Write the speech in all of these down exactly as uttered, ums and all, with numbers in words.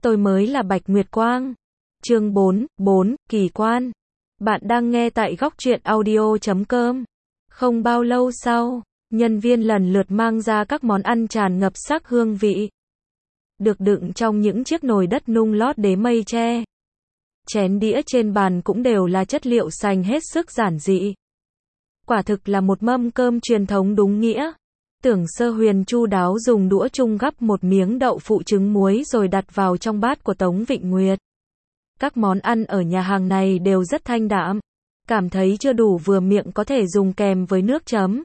tôi mới là Bạch Nguyệt Quang. Chương bốn, bốn, kỳ quan. Bạn đang nghe tại góc truyện audio chấm com. Không bao lâu sau, nhân viên lần lượt mang ra các món ăn tràn ngập sắc hương vị. Được đựng trong những chiếc nồi đất nung lót đế mây tre. Chén đĩa trên bàn cũng đều là chất liệu sành hết sức giản dị. Quả thực là một mâm cơm truyền thống đúng nghĩa. Tưởng Sơ Huyền chu đáo dùng đũa chung gắp một miếng đậu phụ trứng muối rồi đặt vào trong bát của Tống Vịnh Nguyệt. Các món ăn ở nhà hàng này đều rất thanh đạm. Cảm thấy chưa đủ vừa miệng có thể dùng kèm với nước chấm.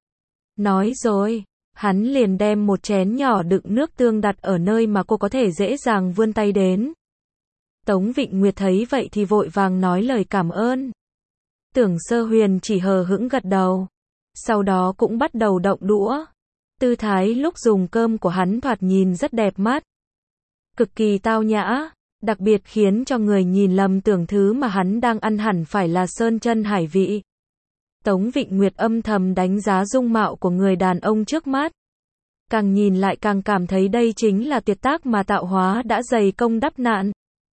Nói rồi, hắn liền đem một chén nhỏ đựng nước tương đặt ở nơi mà cô có thể dễ dàng vươn tay đến. Tống Vịnh Nguyệt thấy vậy thì vội vàng nói lời cảm ơn. Tưởng Sơ Huyền chỉ hờ hững gật đầu. Sau đó cũng bắt đầu động đũa. Tư thái lúc dùng cơm của hắn thoạt nhìn rất đẹp mắt. Cực kỳ tao nhã, đặc biệt khiến cho người nhìn lầm tưởng thứ mà hắn đang ăn hẳn phải là sơn chân hải vị. Tống Vịnh Nguyệt âm thầm đánh giá dung mạo của người đàn ông trước mắt. Càng nhìn lại càng cảm thấy đây chính là tuyệt tác mà tạo hóa đã dày công đắp nạn.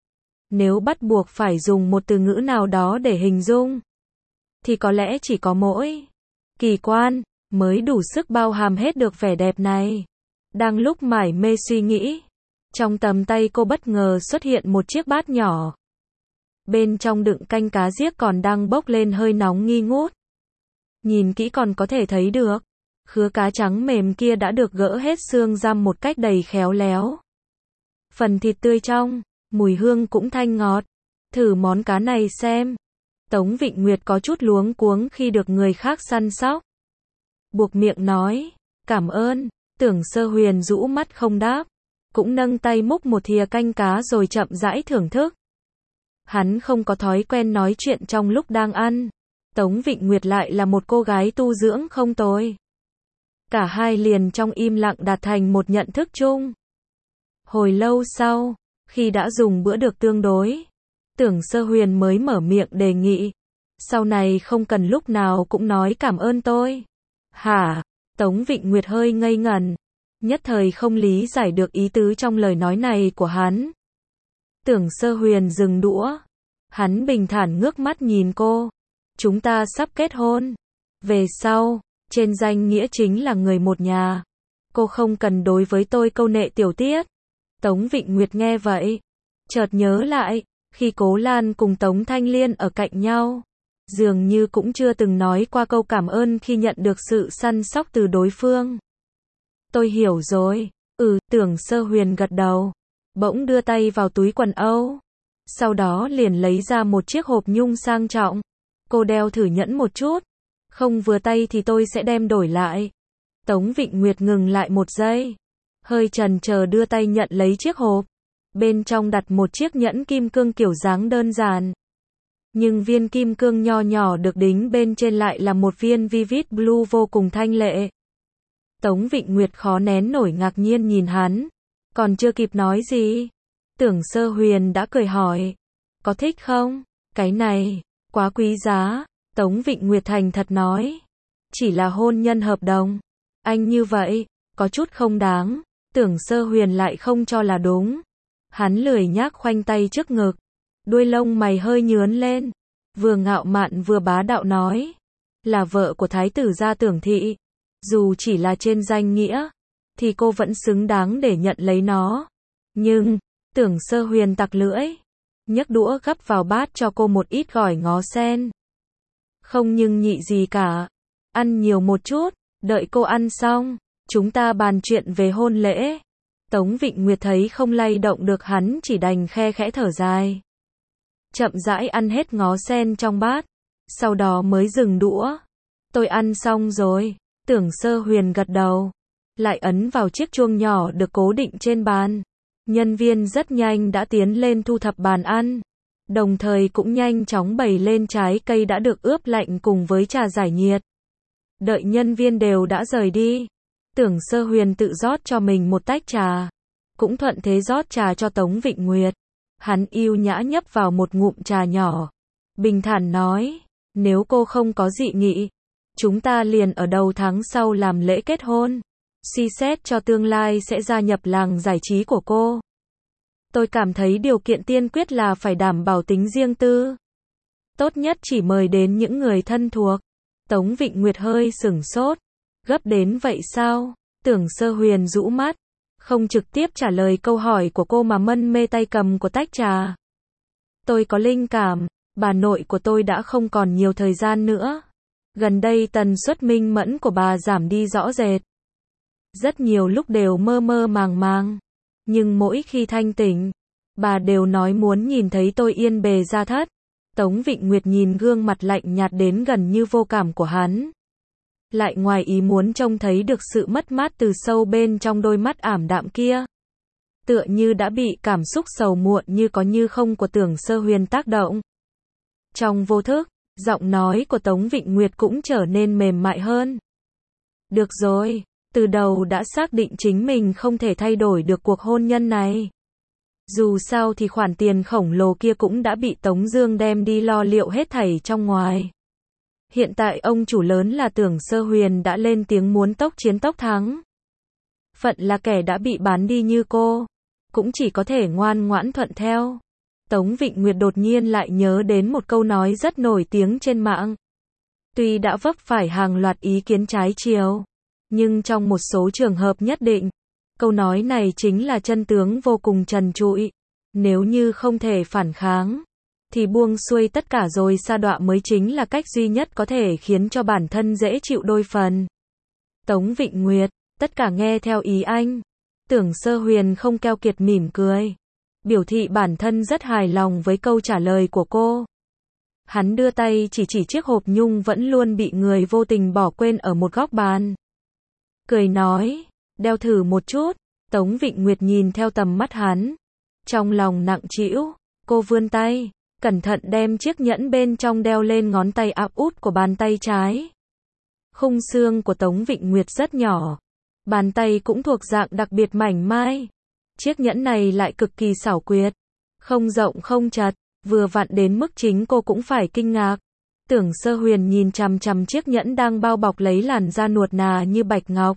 Nếu bắt buộc phải dùng một từ ngữ nào đó để hình dung, thì có lẽ chỉ có mỗi kỳ quan mới đủ sức bao hàm hết được vẻ đẹp này. Đang lúc mải mê suy nghĩ, trong tầm tay cô bất ngờ xuất hiện một chiếc bát nhỏ. Bên trong đựng canh cá giếc còn đang bốc lên hơi nóng nghi ngút. Nhìn kỹ còn có thể thấy được, khứa cá trắng mềm kia đã được gỡ hết xương răm một cách đầy khéo léo. Phần thịt tươi trong, mùi hương cũng thanh ngọt. Thử món cá này xem. Tống Vịnh Nguyệt có chút luống cuống khi được người khác săn sóc. Buộc miệng nói, cảm ơn. Tưởng Sơ Huyền rũ mắt không đáp. Cũng nâng tay múc một thìa canh cá rồi chậm rãi thưởng thức. Hắn không có thói quen nói chuyện trong lúc đang ăn. Tống Vịnh Nguyệt lại là một cô gái tu dưỡng không tồi. Cả hai liền trong im lặng đạt thành một nhận thức chung. Hồi lâu sau, khi đã dùng bữa được tương đối, Tưởng Sơ Huyền mới mở miệng đề nghị. Sau này không cần lúc nào cũng nói cảm ơn tôi. Hả? Tống Vịnh Nguyệt hơi ngây ngẩn. Nhất thời không lý giải được ý tứ trong lời nói này của hắn. Tưởng Sơ Huyền dừng đũa. Hắn bình thản ngước mắt nhìn cô. Chúng ta sắp kết hôn. Về sau, trên danh nghĩa chính là người một nhà. Cô không cần đối với tôi câu nệ tiểu tiết. Tống Vịnh Nguyệt nghe vậy, chợt nhớ lại, khi Cố Lan cùng Tống Thanh Liên ở cạnh nhau, dường như cũng chưa từng nói qua câu cảm ơn khi nhận được sự săn sóc từ đối phương. Tôi hiểu rồi. Ừ, Tưởng Sơ Huyền gật đầu, bỗng đưa tay vào túi quần âu. Sau đó liền lấy ra một chiếc hộp nhung sang trọng. Cô đeo thử nhẫn một chút. Không vừa tay thì tôi sẽ đem đổi lại. Tống Vịnh Nguyệt ngừng lại một giây. Hơi chần chờ đưa tay nhận lấy chiếc hộp. Bên trong đặt một chiếc nhẫn kim cương kiểu dáng đơn giản. Nhưng viên kim cương nho nhỏ được đính bên trên lại là một viên Vivid Blue vô cùng thanh lệ. Tống Vịnh Nguyệt khó nén nổi ngạc nhiên nhìn hắn. Còn chưa kịp nói gì, Tưởng Sơ Huyền đã cười hỏi. Có thích không? Cái này, quá quý giá. Tống Vịnh Nguyệt thành thật nói. Chỉ là hôn nhân hợp đồng. Anh như vậy, có chút không đáng. Tưởng Sơ Huyền lại không cho là đúng. Hắn lười nhác khoanh tay trước ngực. Đuôi lông mày hơi nhướn lên. Vừa ngạo mạn vừa bá đạo nói. Là vợ của thái tử gia Tưởng thị. Dù chỉ là trên danh nghĩa, thì cô vẫn xứng đáng để nhận lấy nó. Nhưng, Tưởng Sơ Huyền tặc lưỡi. Nhấc đũa gắp vào bát cho cô một ít gỏi ngó sen. Không nhưng nhị gì cả. Ăn nhiều một chút, đợi cô ăn xong, chúng ta bàn chuyện về hôn lễ. Tống Vịnh Nguyệt thấy không lay động được hắn chỉ đành khe khẽ thở dài. Chậm rãi ăn hết ngó sen trong bát. Sau đó mới dừng đũa. Tôi ăn xong rồi. Tưởng Sơ Huyền gật đầu. Lại ấn vào chiếc chuông nhỏ được cố định trên bàn. Nhân viên rất nhanh đã tiến lên thu thập bàn ăn. Đồng thời cũng nhanh chóng bày lên trái cây đã được ướp lạnh cùng với trà giải nhiệt. Đợi nhân viên đều đã rời đi. Tưởng Sơ Huyền tự rót cho mình một tách trà. Cũng thuận thế rót trà cho Tống Vịnh Nguyệt. Hắn yêu nhã nhấp vào một ngụm trà nhỏ. Bình thản nói. Nếu cô không có dị nghị, chúng ta liền ở đầu tháng sau làm lễ kết hôn. Suy xét cho tương lai sẽ gia nhập làng giải trí của cô. Tôi cảm thấy điều kiện tiên quyết là phải đảm bảo tính riêng tư. Tốt nhất chỉ mời đến những người thân thuộc. Tống Vịnh Nguyệt hơi sửng sốt. Gấp đến vậy sao? Tưởng Sơ Huyền rũ mắt, không trực tiếp trả lời câu hỏi của cô mà mân mê tay cầm của tách trà. Tôi có linh cảm, bà nội của tôi đã không còn nhiều thời gian nữa. Gần đây tần suất minh mẫn của bà giảm đi rõ rệt. Rất nhiều lúc đều mơ mơ màng màng. Nhưng mỗi khi thanh tỉnh, bà đều nói muốn nhìn thấy tôi yên bề gia thất. Tống Vịnh Nguyệt nhìn gương mặt lạnh nhạt đến gần như vô cảm của hắn. Lại ngoài ý muốn trông thấy được sự mất mát từ sâu bên trong đôi mắt ảm đạm kia. Tựa như đã bị cảm xúc sầu muộn như có như không của Tưởng Sơ Huyền tác động. Trong vô thức, giọng nói của Tống Vịnh Nguyệt cũng trở nên mềm mại hơn. Được rồi, từ đầu đã xác định chính mình không thể thay đổi được cuộc hôn nhân này. Dù sao thì khoản tiền khổng lồ kia cũng đã bị Tống Dương đem đi lo liệu hết thảy trong ngoài. Hiện tại ông chủ lớn là Tưởng Sơ Huyền đã lên tiếng muốn tốc chiến tốc thắng. Phận là kẻ đã bị bán đi như cô, cũng chỉ có thể ngoan ngoãn thuận theo. Tống Vịnh Nguyệt đột nhiên lại nhớ đến một câu nói rất nổi tiếng trên mạng. Tuy đã vấp phải hàng loạt ý kiến trái chiều, nhưng trong một số trường hợp nhất định, câu nói này chính là chân tướng vô cùng trần trụi. Nếu như không thể phản kháng, thì buông xuôi tất cả rồi sa đọa mới chính là cách duy nhất có thể khiến cho bản thân dễ chịu đôi phần. Tống Vịnh Nguyệt, tất cả nghe theo ý anh. Tưởng Sơ Huyền không keo kiệt mỉm cười, biểu thị bản thân rất hài lòng với câu trả lời của cô. Hắn đưa tay chỉ chỉ chiếc hộp nhung vẫn luôn bị người vô tình bỏ quên ở một góc bàn. Cười nói, đeo thử một chút. Tống Vịnh Nguyệt nhìn theo tầm mắt hắn, trong lòng nặng trĩu, cô vươn tay, cẩn thận đem chiếc nhẫn bên trong đeo lên ngón tay áp út của bàn tay trái. Khung xương của Tống Vịnh Nguyệt rất nhỏ, bàn tay cũng thuộc dạng đặc biệt mảnh mai. Chiếc nhẫn này lại cực kỳ xảo quyệt, không rộng không chật, vừa vặn đến mức chính cô cũng phải kinh ngạc. Tưởng Sơ Huyền nhìn chằm chằm chiếc nhẫn đang bao bọc lấy làn da nuột nà như bạch ngọc.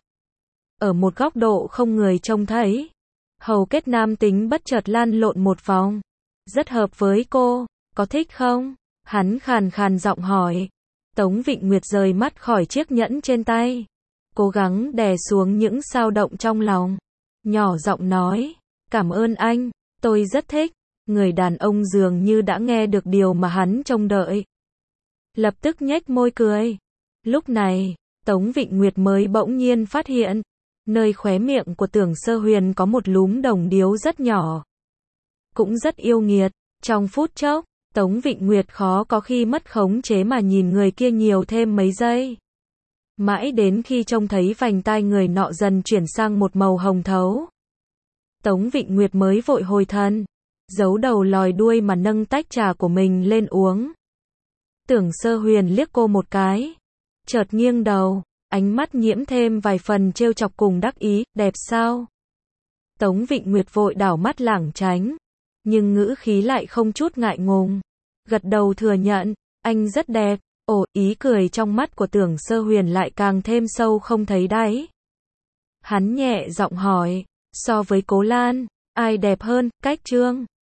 Ở một góc độ không người trông thấy, hầu kết nam tính bất chợt lăn lộn một vòng. Rất hợp với cô, có thích không? Hắn khàn khàn giọng hỏi. Tống Vịnh Nguyệt rời mắt khỏi chiếc nhẫn trên tay, cố gắng đè xuống những xao động trong lòng. Nhỏ giọng nói, cảm ơn anh, tôi rất thích. Người đàn ông dường như đã nghe được điều mà hắn trông đợi. Lập tức nhếch môi cười. Lúc này, Tống Vịnh Nguyệt mới bỗng nhiên phát hiện, nơi khóe miệng của Tưởng Sơ Huyền có một lúm đồng điếu rất nhỏ. Cũng rất yêu nghiệt. Trong phút chốc, Tống Vịnh Nguyệt khó có khi mất khống chế mà nhìn người kia nhiều thêm mấy giây. Mãi đến khi trông thấy vành tai người nọ dần chuyển sang một màu hồng thấu, Tống Vịnh Nguyệt mới vội hồi thần, giấu đầu lòi đuôi mà nâng tách trà của mình lên uống. Tưởng Sơ Huyền liếc cô một cái, chợt nghiêng đầu, ánh mắt nhiễm thêm vài phần trêu chọc cùng đắc ý, đẹp sao? Tống Vịnh Nguyệt vội đảo mắt lảng tránh, nhưng ngữ khí lại không chút ngại ngùng, gật đầu thừa nhận, anh rất đẹp. Ồ, ý cười trong mắt của Tưởng Sơ Huyền lại càng thêm sâu không thấy đáy. Hắn nhẹ giọng hỏi, so với Cố Lan, ai đẹp hơn? Cách Trương